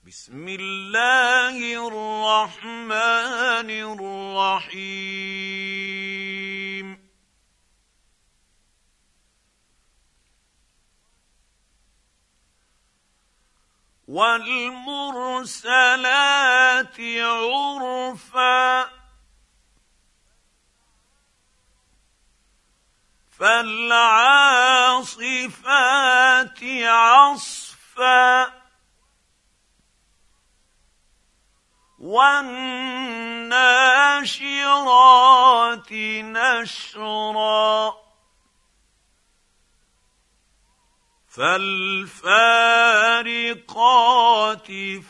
بسم الله الرحمن الرحيم والمرسلات عرفا فالعاصفات عصفا والناشرات نشرا فالفارقات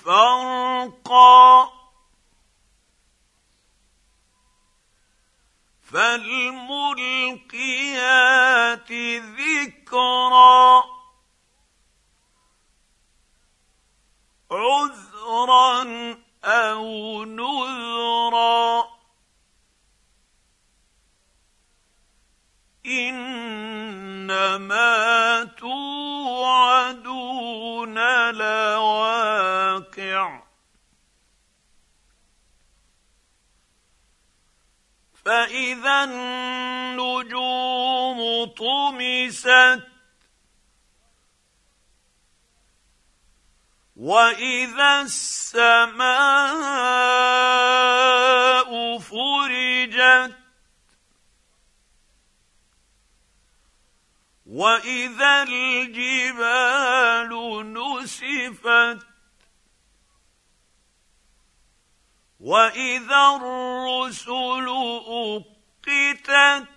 فرقا فالملقيات ذكرا عذرا أو نذرا إنما توعدون لواقع فإذا النجوم طمست وإذا السماء فرجت وإذا الجبال نسفت وإذا الرسل أقتت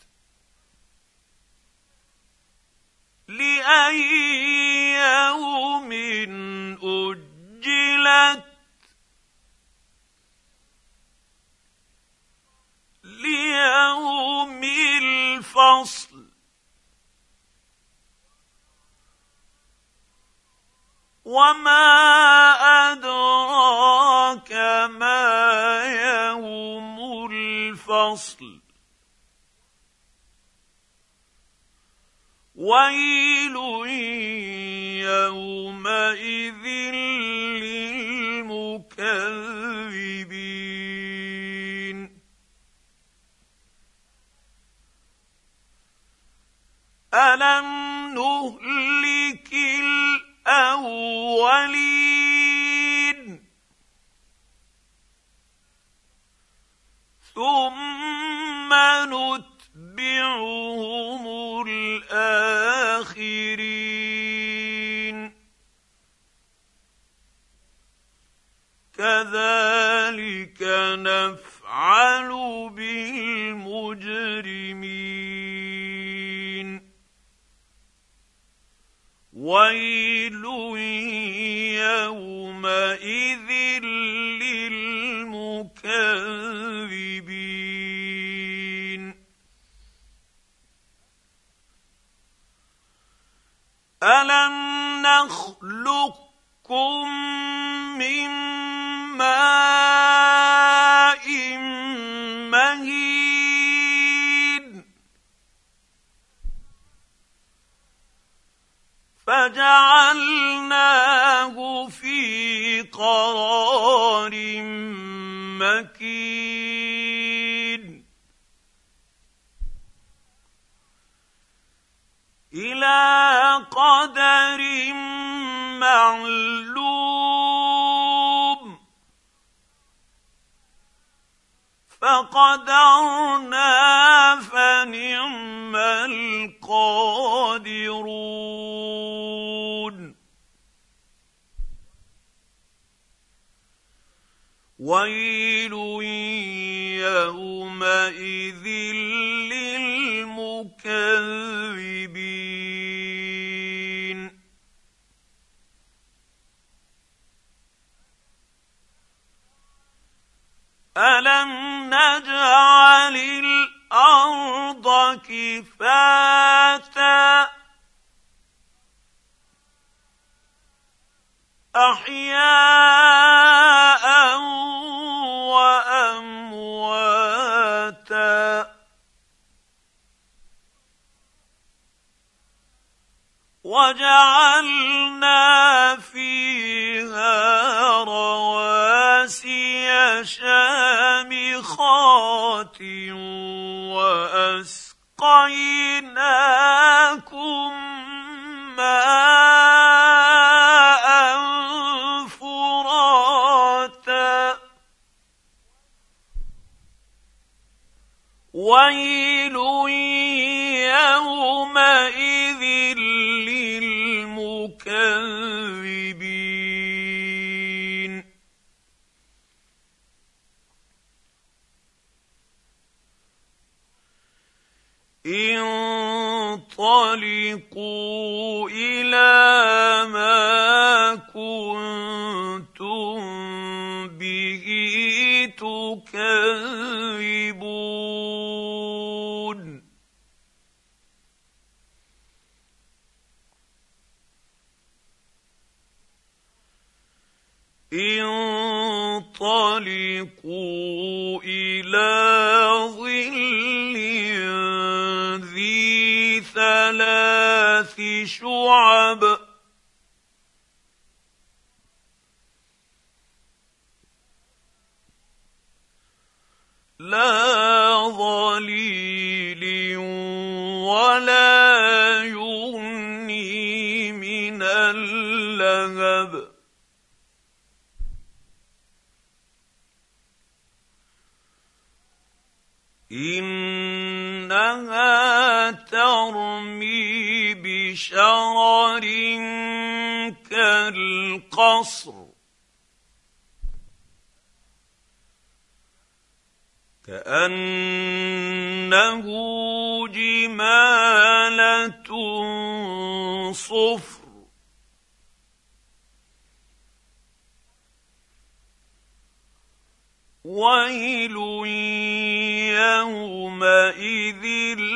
لأي يوم أجلت ليوم الفصل وما أدراك ما يوم الفصل ويل يومئذ للمكذبين ألم نهلك الأولين ثم نتبعهم الآخرين كذلك نفعل بالمجرمين ويل يومئذ للمكذبين ألم نخلقكم من ماء مهين فجعلناه في قرار مكين إلى قدر معلوم فقدرنا فنعم القادرون ويل يومئذ للمكذبين ألم نجعل الأرض كفاتا أحياء وأمواتا وجعلنا فيها وأسقيناكم ماء فراتا ويل يومئذ للمكذبين انطلقوا إلى ما كنتم به تكذبون انطلقوا إلى ظل ذي ثلاث شعب لا ظليل ولا يغني من اللهب إنها ترمي بشرر كالقصر كأنه جمالة صفر ويل يومئذ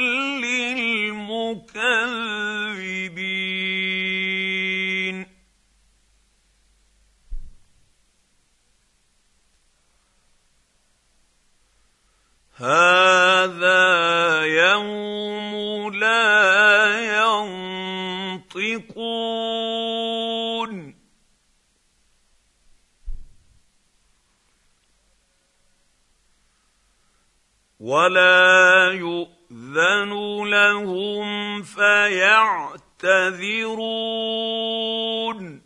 للمكذبين هذا يوم لا ينطقون ولا يؤذن لهم فيعتذرون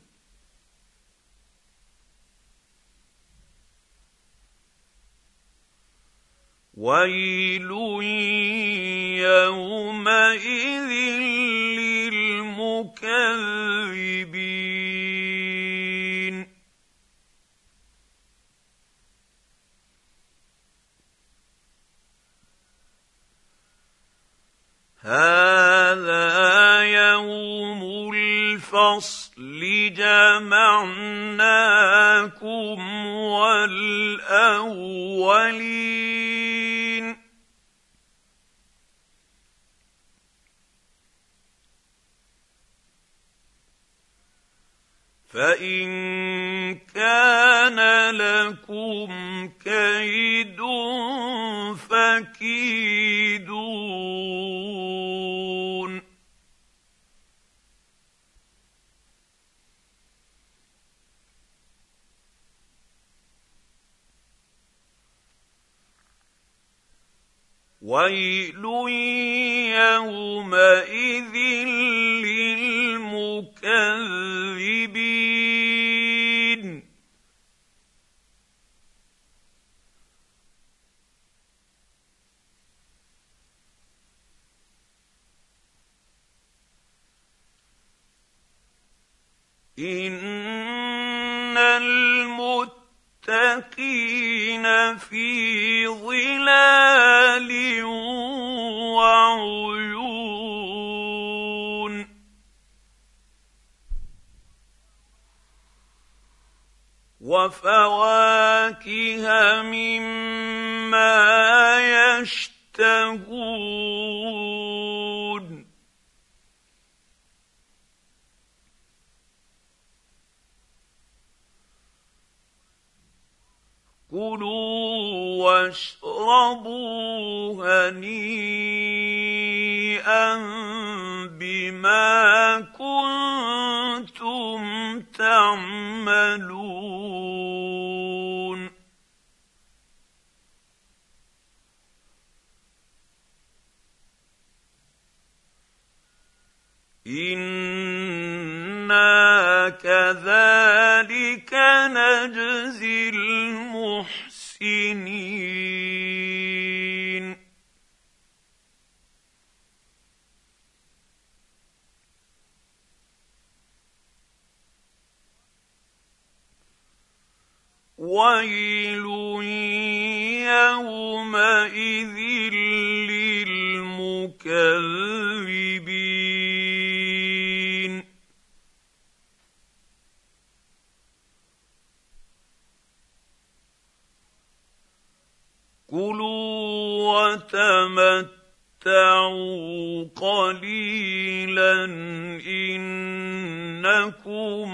ويل يومئذ للمكذبين هذا يوم الفصل جمعناكم والأولين فإن كان لكم كيد فكيدون ويل يومئذ للمكذبين إن المتقين في ظلال وعيون وفواكه مما يشتهون كلوا واشربوا هنيئا بما كنتم تعملون انا كذلك نجزي المحسنين ويل يومئذ للمكذبين كلوا وتمتعوا قليلا إنكم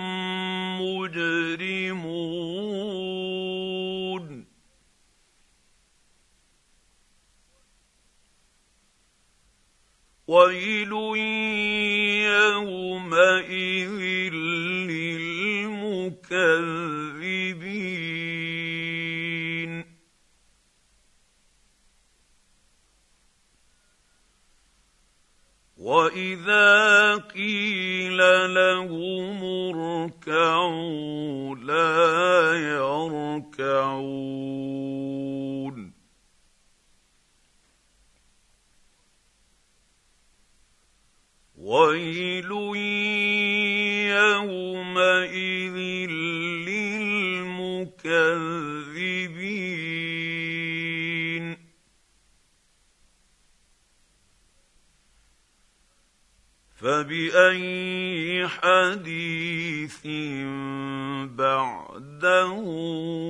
مجرمون ويل يومئذ للمكذبين واذا قيل لهم اركعوا لا يركعون ويل يومئذ للمكذبين فبأي حديث بعده